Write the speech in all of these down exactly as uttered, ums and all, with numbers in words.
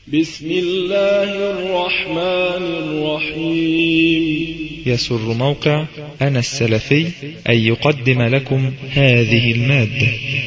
بسم الله الرحمن الرحيم. يسر موقع أنا السلفي أن يقدم لكم هذه المادة.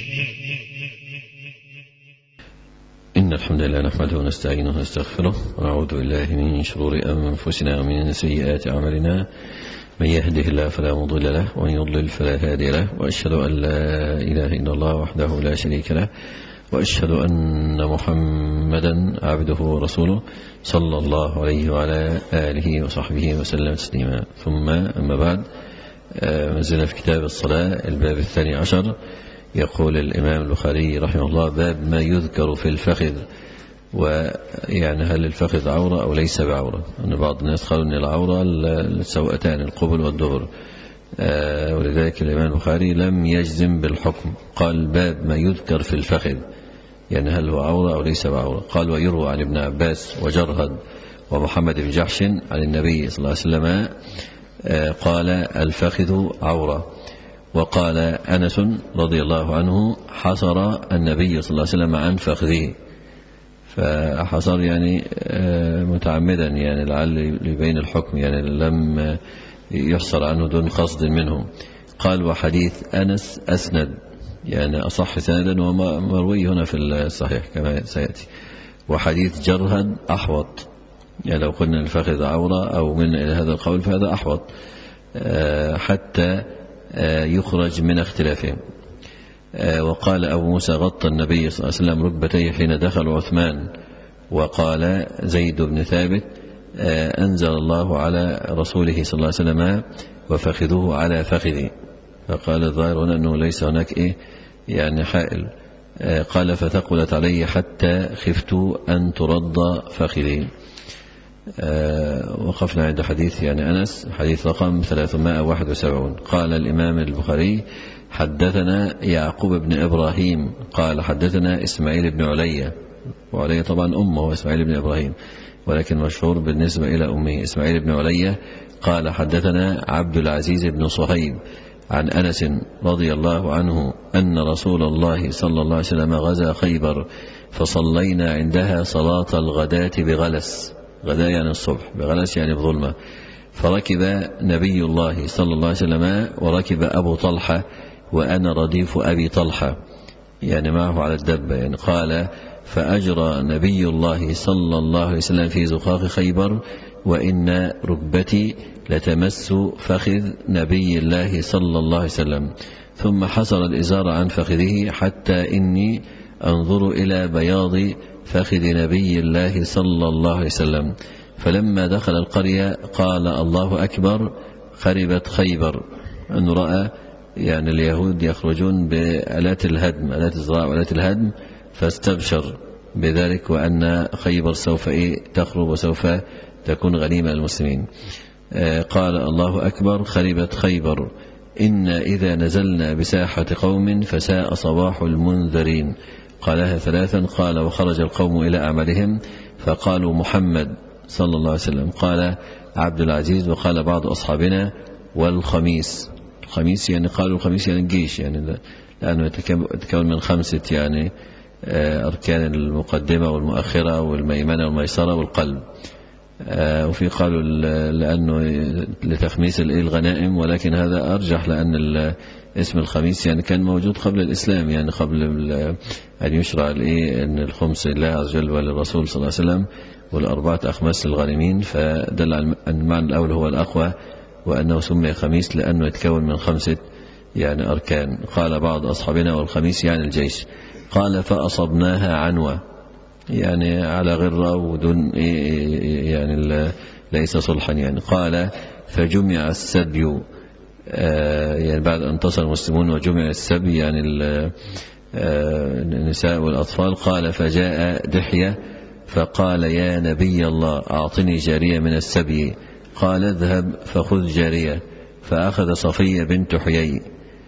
إن الحمد لله نحمده ونستعينه ونستغفره ونعوذ بالله من شرور أنفسنا ومن سيئات أعمالنا، من يهده الله فلا مضل له ومن يضلل فلا هادي له، وأشهد أن لا إله إلا الله وحده لا شريك له، وأشهد أن محمدا عبده ورسوله صلى الله عليه وعلى آله وصحبه وسلم تسليما. ثم أما بعد، نزلنا في كتاب الصلاة الباب الثاني عشر. يقول الإمام البخاري رحمه الله: باب ما يذكر في الفخذ، ويعني هل الفخذ عورة أو ليس بعورة؟ أن بعض الناس قالوا أن العورة السوأتان القبل والدبر، آه ولذلك الإمام البخاري لم يجزم بالحكم، قال باب ما يذكر في الفخذ، يعني هل هو عورة أو ليس بعورة. قال: ويروى عن ابن عباس وجرهد ومحمد بن جحش عن النبي صلى الله عليه وسلم آه قال: الفخذ عورة. وقال أنس رضي الله عنه: حصر النبي صلى الله عليه وسلم عن فخذه، فحصر يعني آه متعمدا، يعني لعل يبين الحكم، يعني لم يحصر عنه دون قصد منهم. قال: وحديث أنس أسند، يعني أصح سندا ومروي هنا في الصحيح كما سيأتي. وحديث جرهد أحوط، يعني لو قلنا الفخذ عورة أو من إلى هذا القول فهذا أحوط حتى يخرج من اختلافهم. وقال أبو موسى: غطى النبي صلى الله عليه وسلم ركبتيه حين دخل عثمان. وقال زيد بن ثابت: أنزل الله على رسوله صلى الله عليه وسلم: وفخذوه على فخذي. فقال الظاهر هنا أنه ليس هناك إيه يعني حائل. قال: فثقلت علي حتى خفت أن ترد فخذي. وقفنا عند حديث يعني أنس، حديث رقم ثلاثمائة وواحد وسبعين. قال الإمام البخاري: حدثنا يعقوب بن إبراهيم قال: حدثنا إسماعيل بن علية، وعلية طبعا أمه إسماعيل بن إبراهيم، ولكن مشهور بالنسبة إلى أمه إسماعيل بن علية. قال: حدثنا عبد العزيز بن صهيب عن أنس رضي الله عنه أن رسول الله صلى الله عليه وسلم غزا خيبر، فصلينا عندها صلاة الغداة بغلس، غداء يعني الصبح، بغلس يعني بظلمة. فركب نبي الله صلى الله عليه وسلم وركب أبو طلحة وأنا رديف أبي طلحة، يعني معه على الدبة. يعني قال: فأجرى نبي الله صلى الله عليه وسلم في زقاق خيبر، وإن ركبتي لتمس فخذ نبي الله صلى الله عليه وسلم، ثم حصر الإزار عن فخذه حتى إني أنظر إلى بياض فخذ نبي الله صلى الله عليه وسلم. فلما دخل القرية قال: الله أكبر، خربت خيبر. أنه رأى يعني اليهود يخرجون بآلات الهدم، آلات الزراعة وآلات الهدم، فاستبشر بذلك، وأن خيبر سوف إيه تخرب وسوف تكون غنيمة المسلمين. قال: الله أكبر، خربت خيبر، إن إذا نزلنا بساحة قوم فساء صباح المنذرين. قالها ثلاثا. قال: وخرج القوم إلى أعمالهم فقالوا محمد صلى الله عليه وسلم. قال عبد العزيز: وقال بعض أصحابنا: والخميس. الخميس يعني قالوا الخميس يعني الجيش، يعني لأنه يتكون من خمسة يعني أركان: المقدمة والمؤخرة والميمنة والميسرة والقلب. وفي قالوا لأنه لتخميس الغنائم، ولكن هذا أرجح، لأن اسم الخميس يعني كان موجود قبل الإسلام، يعني قبل أن يشرع أن الخمس لله عز وجل وللرسول صلى الله عليه وسلم، والأربعة أخماس للغانمين. فدل أن المعنى الأول هو الأقوى، وأنه سمي خميس لأنه يتكون من خمسة يعني أركان. قال بعض أصحابنا: والخميس يعني الجيش. قال: فأصبناها عنوة، يعني على غرة ودون يعني ليس صلحا يعني. قال: فجمع السبي، يعني بعد أن انتصر المسلمون وجمع السبي يعني النساء والأطفال. قال: فجاء دحية فقال: يا نبي الله، أعطني جارية من السبي. قال: اذهب فخذ جارية. فأخذ صفية بنت حيي.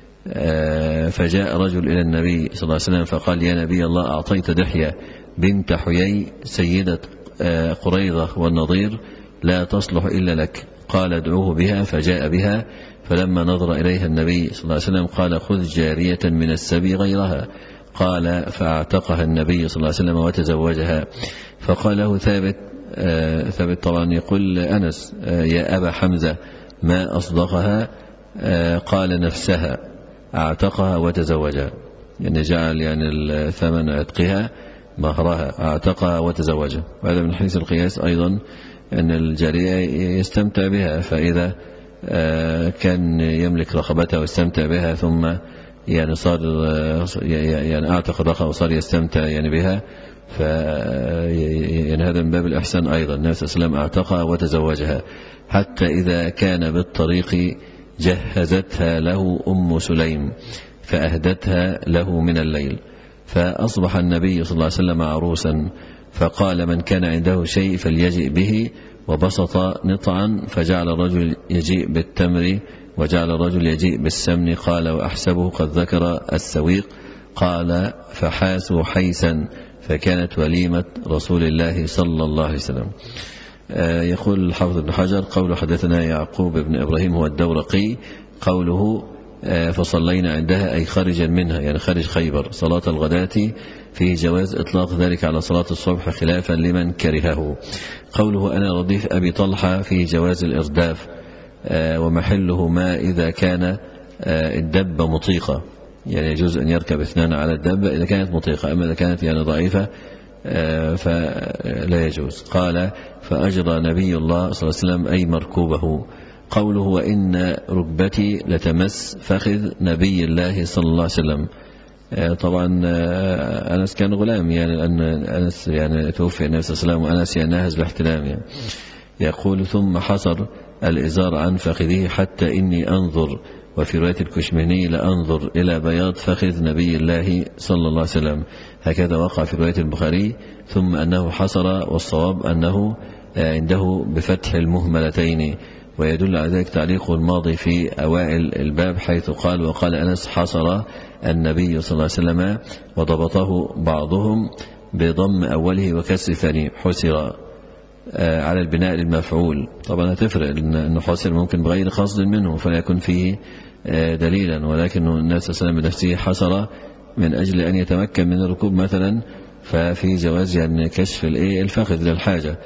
فجاء رجل إلى النبي صلى الله عليه وسلم فقال: يا نبي الله، أعطيت دحية بنت حيي سيدة قريظة والنضير، لا تصلح إلا لك. قال: ادعوه بها. فجاء بها، فلما نظر إليها النبي صلى الله عليه وسلم قال: خذ جارية من السبي غيرها. قال فاعتقها النبي صلى الله عليه وسلم وتزوجها. فقال له ثابت آه ثابت طبعا يقول أنس آه يا أبا حمزة ما أصدقها؟ آه قال نفسها اعتقها وتزوجها، يعني جعل يعني الثمن عتقها مهرها، اعتقها وتزوجها. وهذا من حيث القياس أيضا أن الجارية يستمتع بها، فإذا كان يملك رقبتها واستمتع بها ثم يعني صار يعني اعتق الرقبة وصار يستمتع يعني بها، ف يعني هذا من باب الإحسان أيضا. النبي صلى الله عليه وسلم اعتقها وتزوجها حتى إذا كان بالطريق جهزتها له أم سليم فأهدتها له من الليل، فأصبح النبي صلى الله عليه وسلم عروسا، فقال من كان عنده شيء فليجئ به، وبسط نطعا فجعل الرجل يجيء بالتمر وجعل الرجل يجيء بالسمن. قال وأحسبه قد ذكر السويق. قال فحاسوا حيسا فكانت وليمة رسول الله صلى الله عليه وسلم. يقول الحافظ ابن حجر قوله حدثنا يعقوب بن إبراهيم هو الدورقي، قوله فصلينا عندها أي خارجا منها، يعني خارج خيبر. صلاة الغداة فيه جواز إطلاق ذلك على صلاة الصبح خلافا لمن كرهه. قوله أنا رديف أبي طلحة فيه جواز الإرداف، ومحله ما إذا كان الدبة مطيقة، يعني يجوز أن يركب اثنان على الدبة إذا كانت مطيقة، أما إذا كانت يعني ضعيفة فلا يجوز. قال فأجرى نبي الله صلى الله عليه وسلم أي مركوبه. قوله وإن ركبتي لتمس فخذ نبي الله صلى الله عليه وسلم. طبعا أنس كان غلام، يعني لأن أنس يعني توفي النبي صلى الله عليه وسلم وأنس يعني ناهز باحتلام يعني. يقول ثم حصر الإزار عن فخذه حتى إني أنظر، وفي رواية الكشمهني لأنظر إلى بياض فخذ نبي الله صلى الله عليه وسلم. هكذا وقع في رواية البخاري. ثم أنه حصر، والصواب أنه عنده بفتح المهملتين، ويدل على ذلك تعليق الماضي في أوائل الباب حيث قال وقال أنس حصر النبي صلى الله عليه وسلم، وضبطه بعضهم بضم أوله وكسر ثاني حسر على البناء للمفعول. طبعا هتفرق أنه حسر ممكن بغير قصد منه فلا يكون فيه دليلا، ولكن النبي صلى الله عليه وسلم بنفسه حصر من أجل أن يتمكن من الركوب مثلا، ففي جواز يعني كشف الفخذ للحاجة.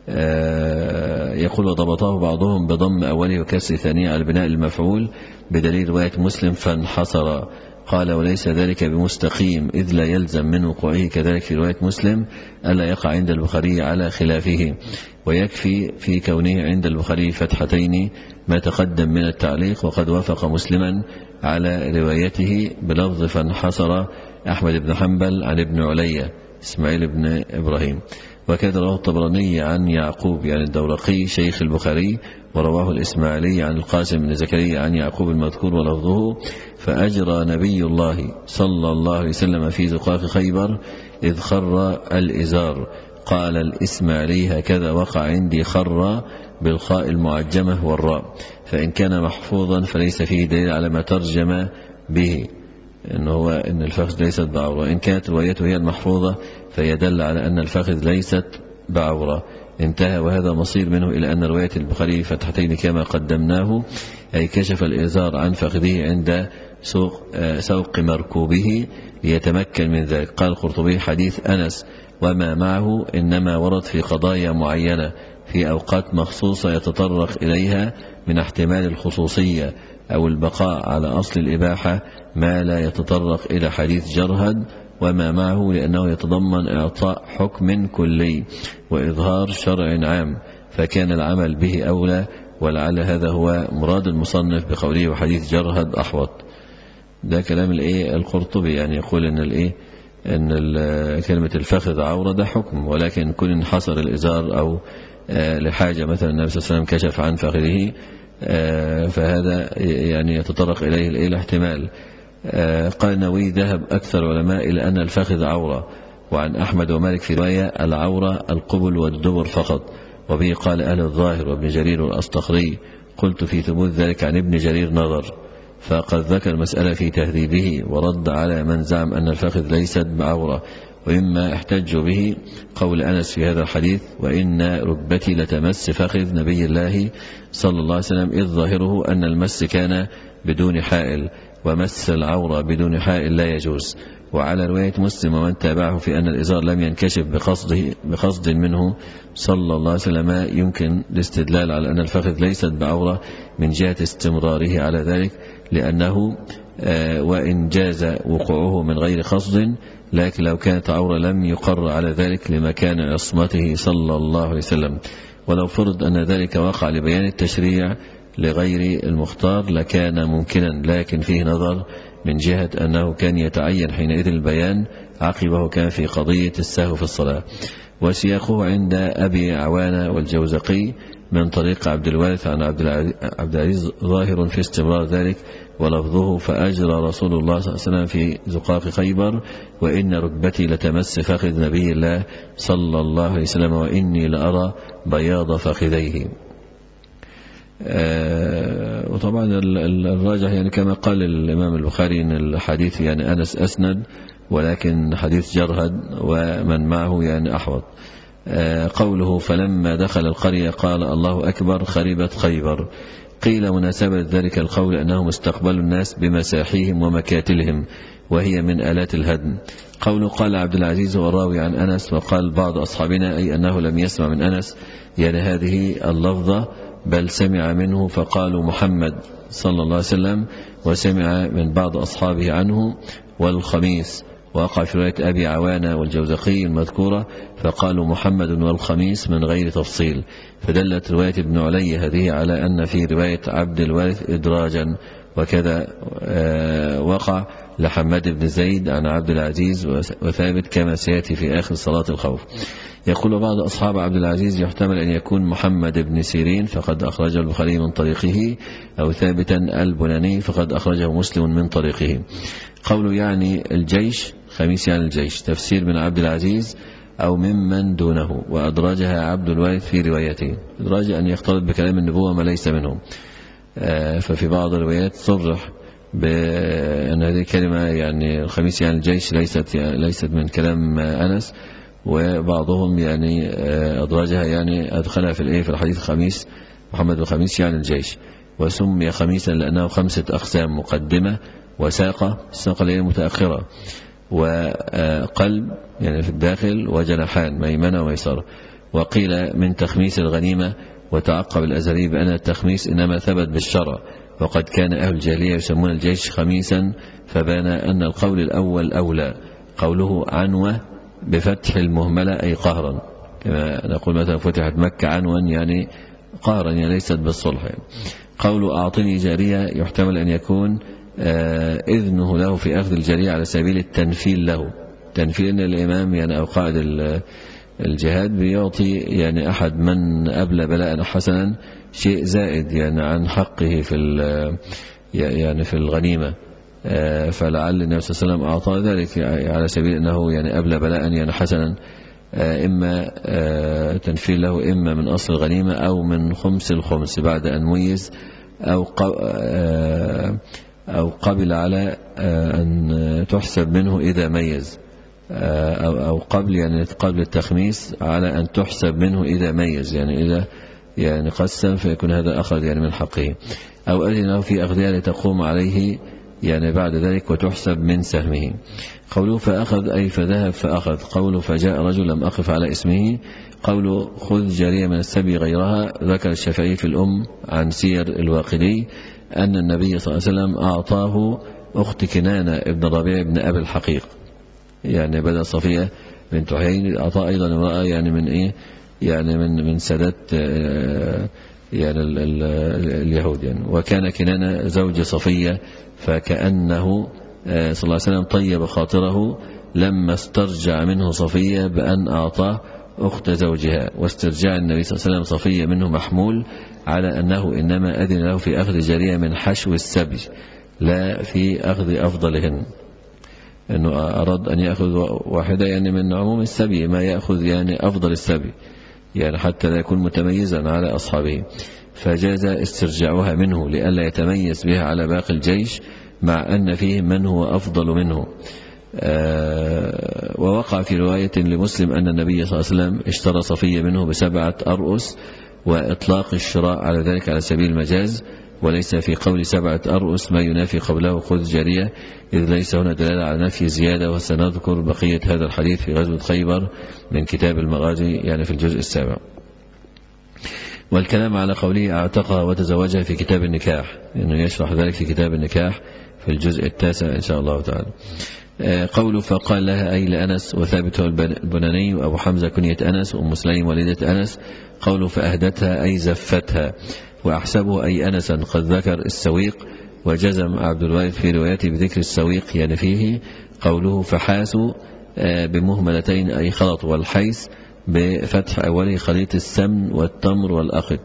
يقول وضبطه بعضهم بضم أوله وكسر ثانيه على البناء المفعول بدليل رواية مسلم فانحصر. قال وليس ذلك بمستقيم إذ لا يلزم من وقوعه كذلك في رواية مسلم ألا يقع عند البخاري على خلافه، ويكفي في كونه عند البخاري فتحتين ما تقدم من التعليق. وقد وافق مسلما على روايته بلفظ فانحصر أحمد بن حنبل عن ابن علية إسماعيل بن إبراهيم. وكذا رواه الطبراني عن يعقوب يعني الدورقي شيخ البخاري، ورواه الإسماعيلي عن القاسم بن زكريا عن يعقوب المذكور ولفظه فأجرى نبي الله صلى الله عليه وسلم في زقاق خيبر إذ خر الإزار. قال الإسماعيلي هكذا وقع عندي خر بالخاء المعجمة والراء، فإن كان محفوظا فليس فيه دليل على ما ترجم به إن هو إن الفخذ ليست بعورة. إن كانت روايته هي المحفوظة فيدل على أن الفخذ ليست بعورة. انتهى. وهذا مصير منه إلى أن رواية البخاري فتحتين كما قدمناه، أي كشف الإزار عن فخذه عند سوق, سوق مركوبه ليتمكن من ذلك. قال القرطبي حديث أنس وما معه إنما ورد في قضايا معينة في أوقات مخصوصة يتطرق إليها من احتمال الخصوصية أو البقاء على أصل الإباحة ما لا يتطرق إلى حديث جرهد وما معه، لأنه يتضمن إعطاء حكم كلي وإظهار شرع عام، فكان العمل به أولى. ولعل هذا هو مراد المصنف بقوله وحديث جرهد أحوط. ده كلام الإيه القرطبي، يعني يقول إن الإيه إن كلمة الفخذ عورة ده حكم، ولكن كل انحصر الإزار أو لحاجة مثلا النبي صلى الله عليه وسلم كشف عن فخذه فهذا يعني يتطرق إليه الإيه الاحتمال. قال النووي ذهب أكثر العلماء إلى أن الفخذ عورة، وعن أحمد ومالك في رواية العورة القبل والدبر فقط، وبه قال أهل الظاهر وابن جرير الأصطخري. قلت في ثبوت ذلك عن ابن جرير نظر، فقد ذكر المسألة في تهذيبه ورد على من زعم أن الفخذ ليست بعورة. وإما احتج به قول أنس في هذا الحديث وإن ركبتي لتمس فخذ نبي الله صلى الله عليه وسلم، إذ ظاهره أن المس كان بدون حائل، ومس العورة بدون حائل لا يجوز. وعلى رواية مسلم ومن تابعه في أن الإزار لم ينكشف بقصده بقصد منه صلى الله عليه وسلم، يمكن الاستدلال على أن الفخذ ليست بعورة من جهة استمراره على ذلك، لأنه وإن جاز وقوعه من غير قصد، لكن لو كانت عورة لم يقر على ذلك لمكان عصمته صلى الله عليه وسلم. ولو فرض أن ذلك وقع لبيان التشريع لغير المختار لكان ممكنا، لكن فيه نظر من جهة أنه كان يتعين حينئذ البيان، عقبه كان في قضية السهو في الصلاة. وسياقه عند أبي عوانة والجوزقي من طريق عبد الوارث عن عبد العزيز ظاهر في استمرار ذلك، ولفظه فأجرى رسول الله صلى الله عليه وسلم في زقاق خيبر وإن ركبتي لتمس فخذ نبي الله صلى الله عليه وسلم وإني لأرى بياض فخذيه. آه وطبعا الراجح يعني كما قال الإمام البخاري أن الحديث يعني أنس أسند، ولكن حديث جرهد ومن معه يعني أحوط. آه قوله فلما دخل القرية قال الله أكبر خربت خيبر، قيل مناسبة ذلك القول أنهم استقبلوا الناس بمساحيهم ومكاتلهم وهي من آلات الهدم. قوله قال عبد العزيز والراوي عن أنس، وقال بعض أصحابنا أي أنه لم يسمع من أنس يعني هذه اللفظة، بل سمع منه فقالوا محمد صلى الله عليه وسلم، وسمع من بعض أصحابه عنه والخميس. وقع في رواية أبي عوانة والجوزقي المذكورة فقالوا محمد والخميس من غير تفصيل، فدلت رواية ابن علي هذه على أن في رواية عبد الوارث إدراجا. وكذا وقع لحماد بن زيد عن عبد العزيز وثابت كما سيأتي في آخر صلاة الخوف. يقول بعض أصحاب عبد العزيز يحتمل أن يكون محمد بن سيرين فقد أخرجه البخاري من طريقه، أو ثابتا البناني فقد أخرجه مسلم من طريقه. قوله يعني الجيش خميس يعني الجيش، تفسير من عبد العزيز أو ممن دونه، وأدراجها عبد الوارث في روايته. أدراج أن يختلط بكلام النبوة ما ليس منه، ففي بعض الروايات صرح بأن هذه الكلمة يعني الخميس يعني الجيش ليست يعني ليست من كلام أنس، وبعضهم يعني أدراجها يعني أدخلها في الإيه في الحديث الخميس محمد الخميس يعني الجيش، وسمي خميسا لأنه خمسة أقسام: مقدمة وساقة، الساقة اللي هي متأخرة، وقلب يعني في الداخل، وجناحان ميمنة وميسرة. وقيل من تخميس الغنيمة، وتعقب الأزهري بأن التخميس إنما ثبت بالشرع، وقد كان أهل الجاهلية يسمون الجيش خميسا، فبان أن القول الأول أولى. قوله عنوة بفتح المهملة أي قهرا، كما نقول مثلا فتحت مكة عنوا يعني قهرا يعني ليست بالصلح. يعني قوله أعطني جارية يحتمل أن يكون آه إذنه له في أخذ الجارية على سبيل التنفيل له. تنفيل أن الإمام يعني أو قائد الجهاد بيعطي يعني أحد من أبلى بلاء حسنا شيء زائد يعني عن حقه في يعني في الغنيمة، آه فلعل النبي صلى الله عليه وسلم أعطى ذلك على سبيل أنه يعني أبلى بلاء يعني حسنا، آه إما آه تنفيل له إما من أصل الغنيمة أو من خمس الخمس بعد أن ميز، أو آه أو قبل على أن تحسب منه إذا ميز، أو قبل يعني قبل التخميس على أن تحسب منه إذا ميز، يعني إذا يعني قسم فيكون هذا أخذ يعني من حقه، أو أذنه في أخذها لتقوم عليه يعني بعد ذلك وتحسب من سهمه. قوله فأخذ أي فذهب فأخذ. قوله فجاء رجل لم أقف على اسمه. قوله خذ جارية من السبي غيرها، ذكر الشافعي في الأم عن سير الواقدي أن النبي صلى الله عليه وسلم أعطاه أخت كنانة ابن الربيع ابن أبي الحقيق، يعني بدأ صفية بنت حيي أعطاه أيضا امرأة يعني من إيه يعني من من سادات يعني ال ال اليهود يعني. وكان كنانة زوج صفية، فكأنه صلى الله عليه وسلم طيب خاطره لما استرجع منه صفية بأن أعطاه أخت زوجها. واسترجاع النبي صلى الله عليه وسلم صفية منه محمول على أنه إنما أذن له في أخذ جارية من حشو السبي لا في أخذ أفضلهن، أنه أراد أن يأخذ واحدة يعني من عموم السبي ما يأخذ يعني أفضل السبي يعني حتى لا يكون متميزا على أصحابه، فجاز استرجاعها منه لئلا يتميز بها على باقي الجيش مع أن فيه من هو أفضل منه. آه ووقع في رواية لمسلم أن النبي صلى الله عليه وسلم اشترى صفية منه بسبعة أرؤس، وإطلاق الشراء على ذلك على سبيل المجاز، وليس في قول سبعة أرؤس ما ينافي قبله خذ جارية، إذ ليس هنا دلالة على نفي زيادة. وسنذكر بقية هذا الحديث في غزوة خيبر من كتاب المغازي يعني في الجزء السابع. والكلام على قوله اعتقها وتزوجها في كتاب النكاح، إنه يشرح ذلك في كتاب النكاح في الجزء التاسع إن شاء الله تعالى. قوله فقال لها أي لأنس، وثابت البناني وأبو حمزة كنية أنس وأم سليم والدة أنس. قوله فأهدتها أي زفتها، وأحسبه أي أنسا قد ذكر السويق، وجزم عبد الوارث في روايته بذكر السويق يعني فيه. قوله فحاسوا بمهملتين أي خلط، والحيس بفتح أوله خليط السمن والتمر والأخت،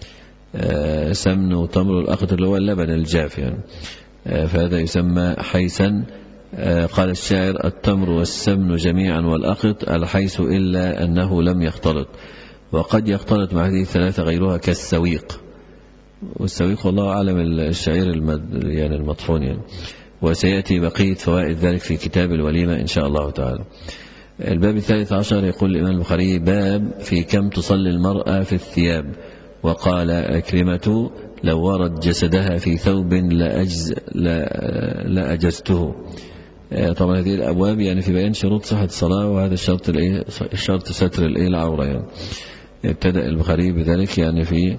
سمن وتمر والأخت اللي هو اللبن الجاف يعني، فهذا يسمى حيسا. قال الشاعر التمر والسمن جميعا والأخت الحيس إلا أنه لم يختلط. وقد يختلط مع هذه الثلاثة غيرها كالسويق، والسويق والله أعلم الشعير المد يعني المطحون يعني. وسيأتي بقية فوائد ذلك في كتاب الوليمة إن شاء الله تعالى. الباب الثالث عشر يقول الإمام البخاري باب في كم تصلي المرأة في الثياب. وقال أكرمة لو ورد جسدها في ثوب لأجز لأجزته. طبعا هذه الأبواب يعني في بيان شروط صحة الصلاة، وهذا الشرط الإيه شرط ستر الإيه العورة يعني. ابتدأ البخاري بذلك يعني في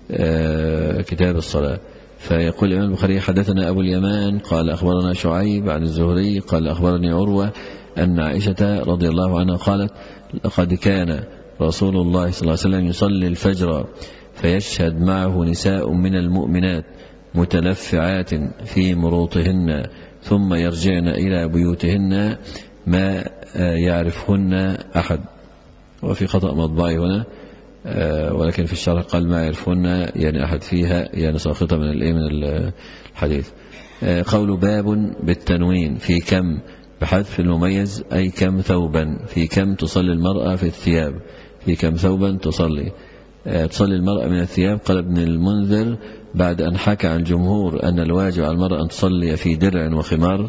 كتاب الصلاة. فيقول الإمام البخاري حدثنا أبو اليمان قال أخبرنا شعيب عن الزهري قال أخبرني عروة أن عائشة رضي الله عنها قالت لقد كان رسول الله صلى الله عليه وسلم يصلي الفجر فيشهد معه نساء من المؤمنات متلفعات في مروطهن ثم يرجعن إلى بيوتهن ما يعرفهن أحد. وفي خطأ مطبعي هنا ولكن في الشرح قال ما يعرفهن يعني أحد فيها يعني ساقطة من الإيه من الحديث. قول باب بالتنوين في كم بحذف المميز أي كم ثوبا، في كم تصلي المرأة في الثياب، في كم ثوبا تصلي تصلي المرأة من الثياب. قال ابن المنذر بعد أن حكى عن الجمهور أن الواجب على المرأة أن تصلي في درع وخمار،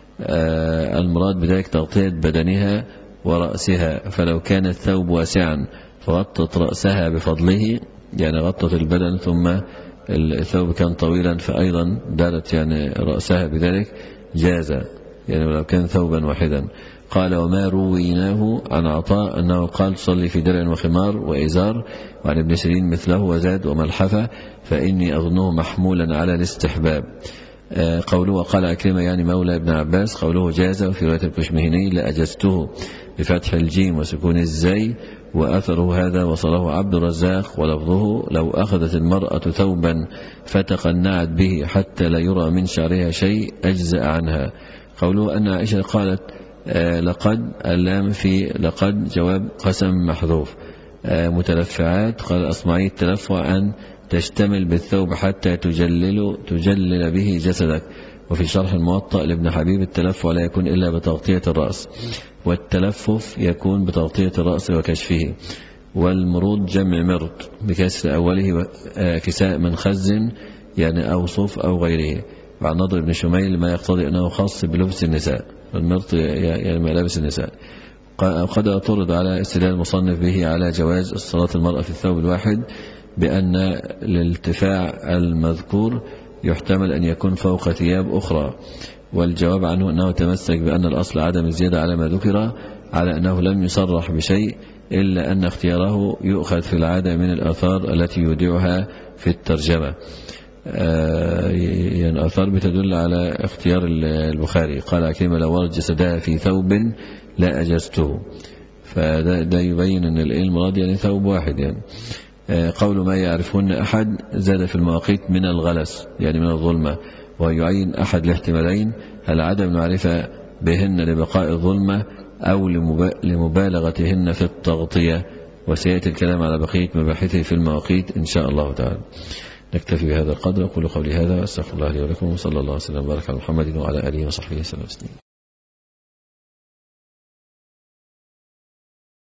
المراد بذلك تغطية بدنها ورأسها، فلو كان الثوب واسعا فغطت رأسها بفضله يعني غطت البدن ثم الثوب كان طويلا فأيضا دارت يعني رأسها بذلك جاز يعني ولو كان ثوبا واحدا. قال وما رويناه عن عطاء أنه قال صلي في درع وخمار وإزار، وعن ابن سيرين مثله وزاد وملحفة فإني أظنه محمولا على الاستحباب. قوله وقال أكرمة يعني مولى ابن عباس قوله جاز، وفي رواية الكشمهني لأجزته بفتح الجيم وسكون الزي، وأثره هذا وصله عبد الرزاق ولفظه لو أخذت المرأة ثوبا فتقنعت به حتى لا يرى من شعرها شيء أجزأ عنها. قوله أن عائشة قالت آه لقد اللام في لقد جواب قسم محذوف. آه متلفعات قال الأصمعي التلفع أن تشتمل بالثوب حتى تجلل تجلل به جسدك. وفي شرح الموطأ لابن حبيب التلفع لا يكون إلا بتغطية الرأس، والتلفف يكون بتغطية الرأس وكشفه. والمرود جمع مرد بكسر أوله كساء من خزن يعني أو صوف أو غيره. وعن نضر بن شميل ما يقتضي أنه خاص بلبس النساء، المرط يعني ملابس النساء. قد اعترض على استدلال المصنف به على جواز الصلاة المرأة في الثوب الواحد بأن الارتفاع المذكور يحتمل أن يكون فوق ثياب أخرى، والجواب عنه أنه تمسك بأن الأصل عدم الزيادة على ما ذكر، على أنه لم يصرح بشيء إلا أن اختياره يؤخذ في العادة من الآثار التي يودعها في الترجمة. آه يعني الآثار بتدل على اختيار البخاري. قال أكرمة لو ورد جسدها في ثوب لا أجزته، فده يبين أن المراد يعني ثوب واحد يعني. آه قول ما يعرفهن أحد زاد في المواقيت من الغلس يعني من الظلمة، ويعين أحد الاحتمالين هل عدم المعرفة بهن لبقاء الظلمة أو لمبالغتهن في التغطية. وسيأتي الكلام على بقية مباحثه في المواقيت إن شاء الله تعالى. نكتفي بهذا القدر. أقول قولي هذا أستغفر الله لي ولكم، وصلى الله وسلم وبارك على محمد وعلى آله وصحبه وسلم.